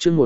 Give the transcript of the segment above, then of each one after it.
chương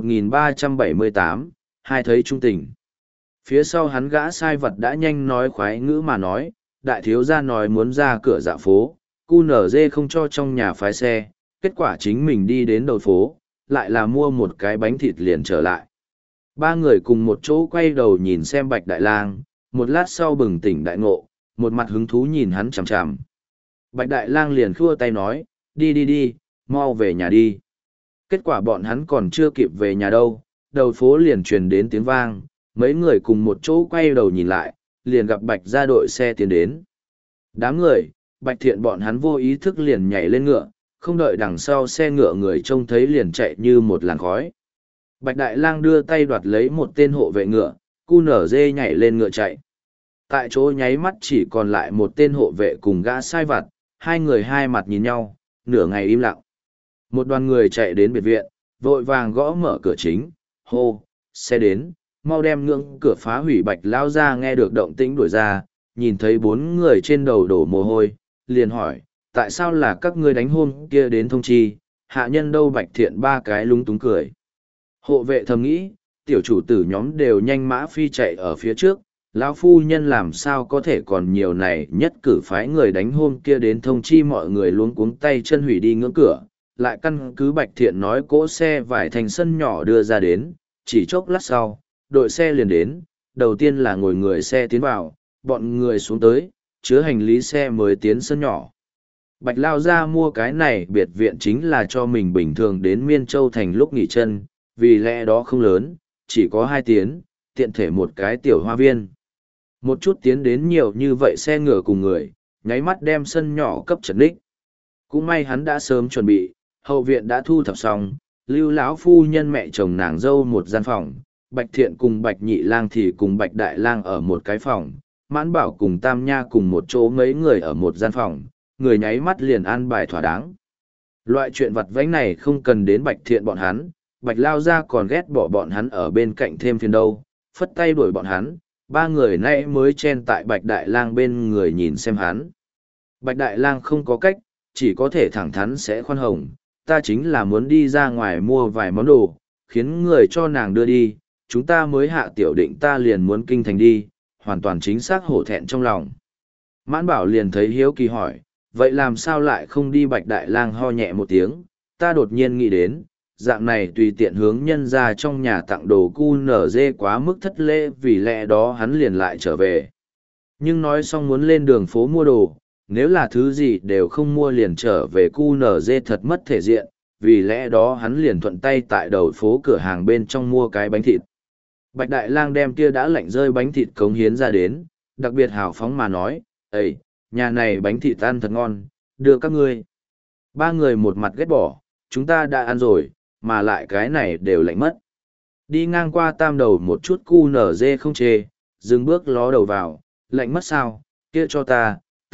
1378, hai thấy trung tình. Phía sau hắn gã sai vật đã nhanh nói khoái ngữ mà nói, đại thiếu gia nói muốn ra cửa dạ phố, cu nở dê không cho trong nhà phái xe, kết quả chính mình đi đến đầu phố, lại là mua một cái bánh thịt liền trở lại. Ba người cùng một chỗ quay đầu nhìn xem Bạch Đại Lang, một lát sau bừng tỉnh đại ngộ, một mặt hứng thú nhìn hắn chằm chằm. Bạch Đại Lang liền khua tay nói, đi đi đi, mau về nhà đi. Kết quả bọn hắn còn chưa kịp về nhà đâu, đầu phố liền truyền đến tiếng vang, mấy người cùng một chỗ quay đầu nhìn lại, liền gặp Bạch ra đội xe tiến đến. Đám người, Bạch Thiện bọn hắn vô ý thức liền nhảy lên ngựa, không đợi đằng sau xe ngựa người trông thấy liền chạy như một làn khói. Bạch Đại Lang đưa tay đoạt lấy một tên hộ vệ ngựa, cu nở dê nhảy lên ngựa chạy. Tại chỗ nháy mắt chỉ còn lại một tên hộ vệ cùng gã sai vặt, hai người hai mặt nhìn nhau, nửa ngày im lặng. Một đoàn người chạy đến biệt viện, vội vàng gõ mở cửa chính, hô, xe đến, mau đem ngưỡng cửa phá hủy. Bạch lao ra nghe được động tĩnh đuổi ra, nhìn thấy bốn người trên đầu đổ mồ hôi, liền hỏi, tại sao là các ngươi đánh hôm kia đến thông chi, hạ nhân đâu? Bạch Thiện ba cái lúng túng cười. Hộ vệ thầm nghĩ, tiểu chủ tử nhóm đều nhanh mã phi chạy ở phía trước, lão phu nhân làm sao có thể còn nhiều này, nhất cử phái người đánh hôm kia đến thông chi. Mọi người luống cuống tay chân hủy đi ngưỡng cửa, lại căn cứ Bạch Thiện nói cỗ xe vải thành sân nhỏ đưa ra đến, chỉ chốc lát sau, đội xe liền đến, đầu tiên là ngồi người xe tiến vào, bọn người xuống tới, chứa hành lý xe mới tiến sân nhỏ. Bạch lao ra mua cái này biệt viện chính là cho mình bình thường đến Miên Châu thành lúc nghỉ chân, vì lẽ đó không lớn, chỉ có 2 tiến, tiện thể một cái tiểu hoa viên. Một chút tiến đến nhiều như vậy xe ngựa cùng người, nháy mắt đem sân nhỏ cấp trật ních. Cũng may hắn đã sớm chuẩn bị, hậu viện đã thu thập xong, lưu lão phu nhân mẹ chồng nàng dâu một gian phòng, Bạch Thiện cùng Bạch Nhị Lang thì cùng Bạch Đại Lang ở một cái phòng, Mãn Bảo cùng Tam Nha cùng một chỗ, mấy người ở một gian phòng, người nháy mắt liền an bài thỏa đáng. Loại chuyện vặt vãnh này không cần đến Bạch Thiện bọn hắn, Bạch lao ra còn ghét bỏ bọn hắn ở bên cạnh thêm phiền đâu, phất tay đuổi bọn hắn, ba người nay mới chen tại Bạch Đại Lang bên người nhìn xem hắn. Bạch Đại Lang không có cách, chỉ có thể thẳng thắn sẽ khoan hồng, ta chính là muốn đi ra ngoài mua vài món đồ, khiến người cho nàng đưa đi, chúng ta mới hạ tiểu định ta liền muốn kinh thành đi, hoàn toàn chính xác hổ thẹn trong lòng. Mãn Bảo liền thấy hiếu kỳ hỏi, vậy làm sao lại không đi? Bạch Đại Lang ho nhẹ một tiếng, ta đột nhiên nghĩ đến, dạng này tùy tiện hướng nhân ra trong nhà tặng đồ cu nở dê quá mức thất lễ, vì lẽ đó hắn liền lại trở về. Nhưng nói xong muốn lên đường phố mua đồ, nếu là thứ gì đều không mua liền trở về cu nở dê thật mất thể diện, vì lẽ đó hắn liền thuận tay tại đầu phố cửa hàng bên trong mua cái bánh thịt. Bạch Đại Lang đem kia đã lạnh rơi bánh thịt cống hiến ra đến, đặc biệt hào phóng mà nói, "Ê, nhà này bánh thịt ăn thật ngon, đưa các ngươi." Ba người một mặt ghét bỏ, chúng ta đã ăn rồi, mà lại cái này đều lạnh mất. Đi ngang qua Tam Đầu một chút cu nở dê không chê, dừng bước ló đầu vào, lạnh mất sao, kia cho ta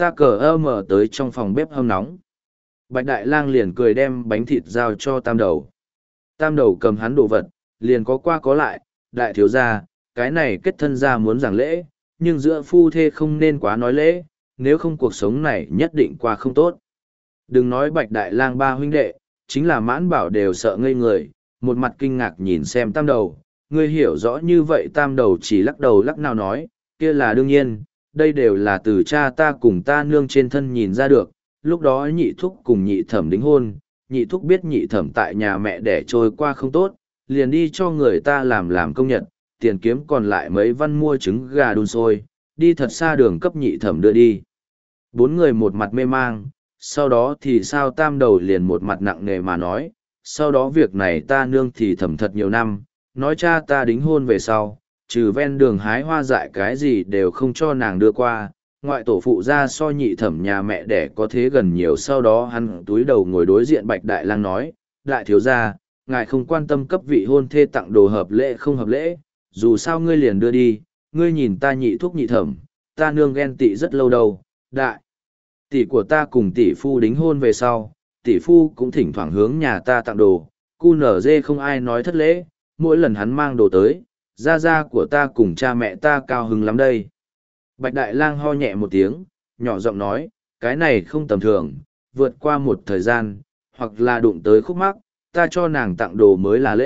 cờ mở tới trong phòng bếp hâm nóng. Bạch Đại Lang liền cười đem bánh thịt giao cho Tam Đầu. Tam Đầu cầm hắn đồ vật, liền có qua có lại, đại thiếu gia, cái này kết thân gia muốn giảng lễ, nhưng giữa phu thê không nên quá nói lễ, nếu không cuộc sống này nhất định qua không tốt. Đừng nói Bạch Đại Lang ba huynh đệ, chính là Mãn Bảo đều sợ ngây người, một mặt kinh ngạc nhìn xem Tam Đầu, ngươi hiểu rõ như vậy? Tam Đầu chỉ lắc đầu lắc nào nói, kia là đương nhiên, đây đều là từ cha ta cùng ta nương trên thân nhìn ra được, lúc đó nhị thúc cùng nhị thẩm đính hôn, nhị thúc biết nhị thẩm tại nhà mẹ đẻ trôi qua không tốt, liền đi cho người ta làm công nhật, tiền kiếm còn lại mấy văn mua trứng gà đun sôi, đi thật xa đường cấp nhị thẩm đưa đi. Bốn người một mặt mê mang, sau đó thì sao? Tam Đầu liền một mặt nặng nề mà nói, sau đó việc này ta nương thì thẩm thật nhiều năm, nói cha ta đính hôn về sau, trừ ven đường hái hoa dại cái gì đều không cho nàng đưa qua, ngoại tổ phụ ra so nhị thẩm nhà mẹ đẻ có thế gần nhiều. Sau đó hắn túi đầu ngồi đối diện Bạch Đại Lang nói, đại thiếu gia, ngài không quan tâm cấp vị hôn thê tặng đồ hợp lễ không hợp lễ, dù sao ngươi liền đưa đi, ngươi nhìn ta nhị thúc nhị thẩm, ta nương ghen tị rất lâu đâu, đại tỷ của ta cùng tỷ phu đính hôn về sau, tỷ phu cũng thỉnh thoảng hướng nhà ta tặng đồ, cu nở dê không ai nói thất lễ, mỗi lần hắn mang đồ tới, gia gia của ta cùng cha mẹ ta cao hứng lắm đây. Bạch Đại Lang ho nhẹ một tiếng, nhỏ giọng nói, cái này không tầm thường, vượt qua một thời gian, hoặc là đụng tới khúc mắc, ta cho nàng tặng đồ mới là lễ,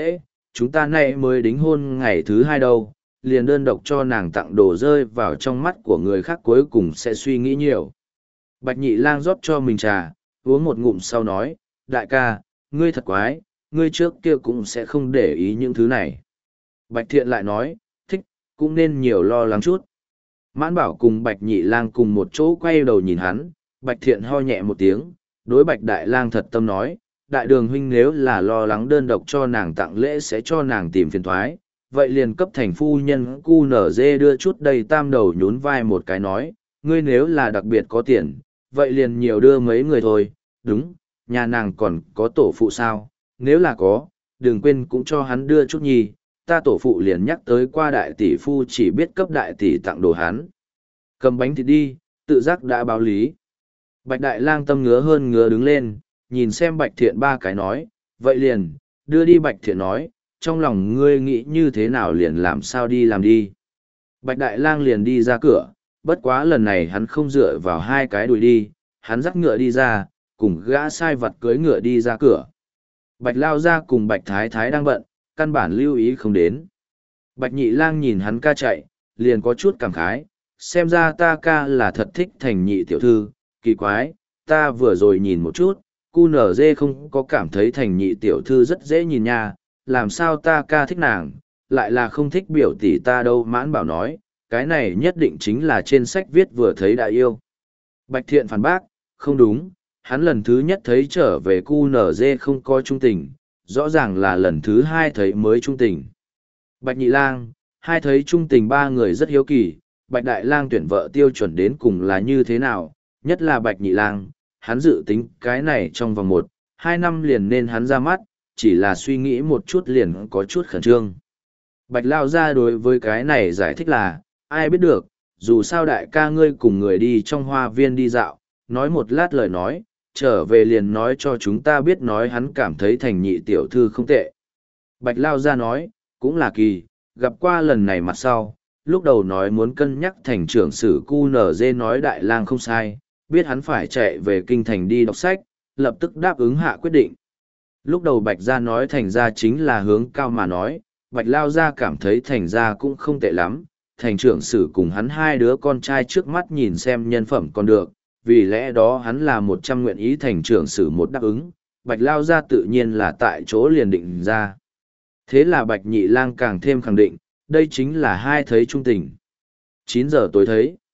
chúng ta nay mới đính hôn ngày thứ 2 đâu, liền đơn độc cho nàng tặng đồ rơi vào trong mắt của người khác cuối cùng sẽ suy nghĩ nhiều. Bạch Nhị Lang rót cho mình trà, uống một ngụm sau nói, đại ca, ngươi thật quái, ngươi trước kia cũng sẽ không để ý những thứ này. Bạch Thiện lại nói, thích, cũng nên nhiều lo lắng chút. Mãn Bảo cùng Bạch Nhị Lang cùng một chỗ quay đầu nhìn hắn, Bạch Thiện ho nhẹ một tiếng, đối Bạch Đại Lang thật tâm nói, đại đường huynh nếu là lo lắng đơn độc cho nàng tặng lễ sẽ cho nàng tìm phiền thoái, vậy liền cấp thành phu nhân cu nở dê đưa chút đầy tam đầu nhún vai một cái nói, ngươi nếu là đặc biệt có tiền, vậy liền nhiều đưa mấy người thôi, đúng, nhà nàng còn có tổ phụ sao, nếu là có, đừng quên cũng cho hắn đưa chút nhi, ta tổ phụ liền nhắc tới qua đại tỷ phu chỉ biết cấp đại tỷ tặng đồ hắn. Cầm bánh thịt đi, tự giác đã báo lý. Bạch Đại Lang tâm ngứa hơn ngứa đứng lên, nhìn xem Bạch Thiện ba cái nói, vậy liền, đưa đi. Bạch Thiện nói, trong lòng ngươi nghĩ như thế nào liền làm sao đi làm đi. Bạch Đại Lang liền đi ra cửa, bất quá lần này hắn không dựa vào hai cái đùi đi, hắn dắt ngựa đi ra, cùng gã sai vặt cưỡi ngựa đi ra cửa. Bạch Lao Gia cùng Bạch Thái Thái đang bận, căn bản lưu ý không đến. Bạch Nhị Lang nhìn hắn ca chạy, liền có chút cảm khái, xem ra ta ca là thật thích Thành Nhị tiểu thư, kỳ quái, ta vừa rồi nhìn một chút, cu nở dê không có cảm thấy Thành Nhị tiểu thư rất dễ nhìn nha, làm sao ta ca thích nàng, lại là không thích biểu tỷ ta đâu. Mãn Bảo nói, cái này nhất định chính là trên sách viết vừa thấy đã yêu. Bạch Thiện phản bác, không đúng, hắn lần thứ nhất thấy trở về cu nở dê không có trung tình, rõ ràng là lần thứ hai thấy mới trung tình. Bạch Nhị Lang, hai thấy trung tình ba người rất hiếu kỳ, Bạch Đại Lang tuyển vợ tiêu chuẩn đến cùng là như thế nào, nhất là Bạch Nhị Lang, hắn dự tính cái này trong vòng 1-2 năm liền nên hắn ra mắt, chỉ là suy nghĩ một chút liền có chút khẩn trương. Bạch Lao Gia đối với cái này giải thích là, ai biết được, dù sao đại ca ngươi cùng người đi trong hoa viên đi dạo, nói một lát lời nói, trở về liền nói cho chúng ta biết nói hắn cảm thấy Thành Nhị tiểu thư không tệ. Bạch Lao Gia nói, cũng là kỳ, gặp qua lần này mặt sau, lúc đầu nói muốn cân nhắc thành trưởng sử cu nở dê nói Đại Lang không sai, biết hắn phải chạy về kinh thành đi đọc sách, lập tức đáp ứng hạ quyết định. Lúc đầu Bạch Gia nói Thành Gia chính là hướng cao mà nói, Bạch Lao Gia cảm thấy Thành Gia cũng không tệ lắm, thành trưởng sử cùng hắn hai đứa con trai trước mắt nhìn xem nhân phẩm còn được, vì lẽ đó hắn là 100 nguyện ý thành trưởng sử một đáp ứng, Bạch Lao Gia tự nhiên là tại chỗ liền định ra. Thế là Bạch Nhị Lang càng thêm khẳng định, đây chính là hai thấy trung tình. 9 giờ tối thấy.